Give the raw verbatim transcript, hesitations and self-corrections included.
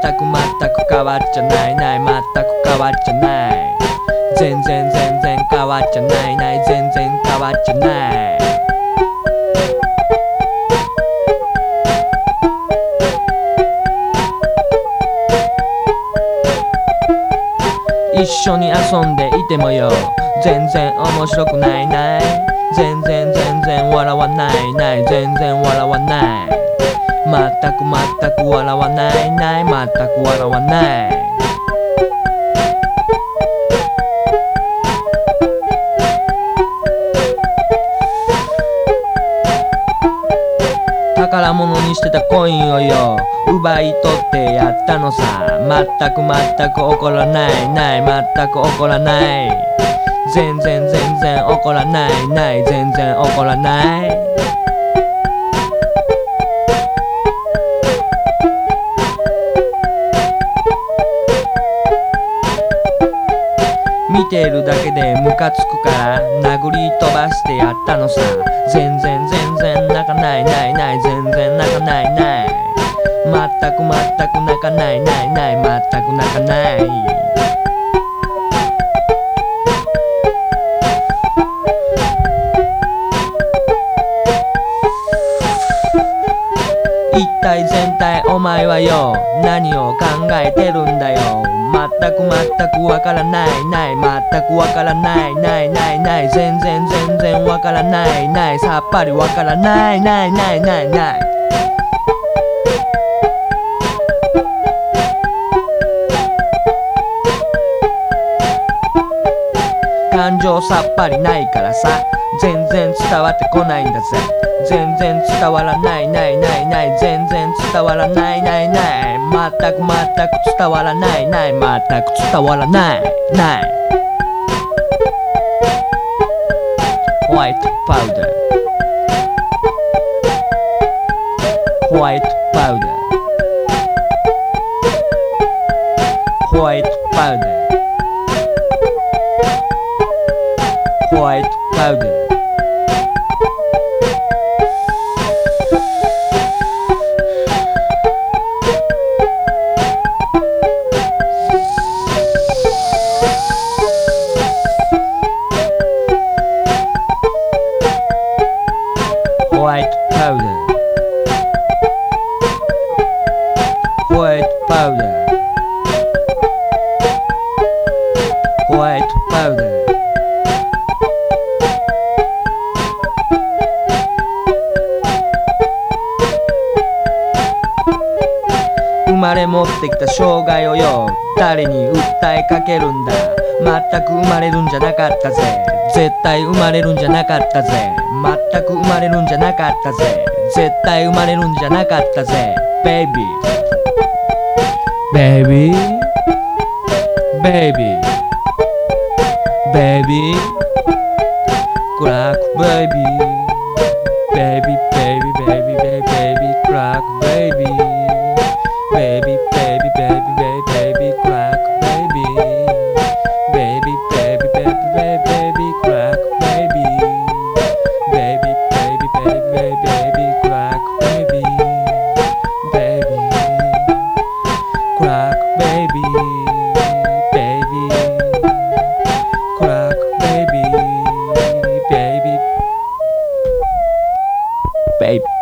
全く全く変わっちゃないない全く変わっちゃない全然全然変わっちゃないない全然変わっちゃない一緒に遊んでいてもよ全然面白くないない全然全然笑わないない全然笑わない全く全く笑わないない全く笑わない宝物にしてたコインをよ奪い取ってやったのさ全く全く怒らないない全く怒らない全然全然怒らないない全然怒らない見てるだけでムカつくから殴り飛ばしてやったのさ全然全然泣かないないない全然泣かないない全く全く泣かないないない全く泣かない一体全体お前はよ何を考えてるんだよ全く全くわからないない全くわからないないないない全然全然わからないないさっぱりわからないないないないない感情さっぱりないからさ全然伝わってこないんだぜ全然伝わらないないないない全然伝わらないないない全く全く伝わらないない全く伝わらないないホワイトパウダーホワイトパウダーホワイトパウダーホワイトパウダーホワイトパウダーホワイトパウダーホワイトパウダー生まれ持ってきた障害をよ誰に訴えかけるんだ全く生まれるんじゃなかったぜ絶対生まれるんじゃなかったぜ全く生まれるんじゃなかったぜ絶対生まれるんじゃなかったぜベイビーベイビーベイビーベイビークラックベイビーベイビーベイビーベイビーベイビーベイビークラックベイビーBaby, baby, baby, baby, baby, crack, baby. Baby, baby, baby, baby, baby, crack, baby. Baby, baby, baby, baby, baby, crack, baby. Baby, crack, baby. Baby, crack, baby. Baby, baby.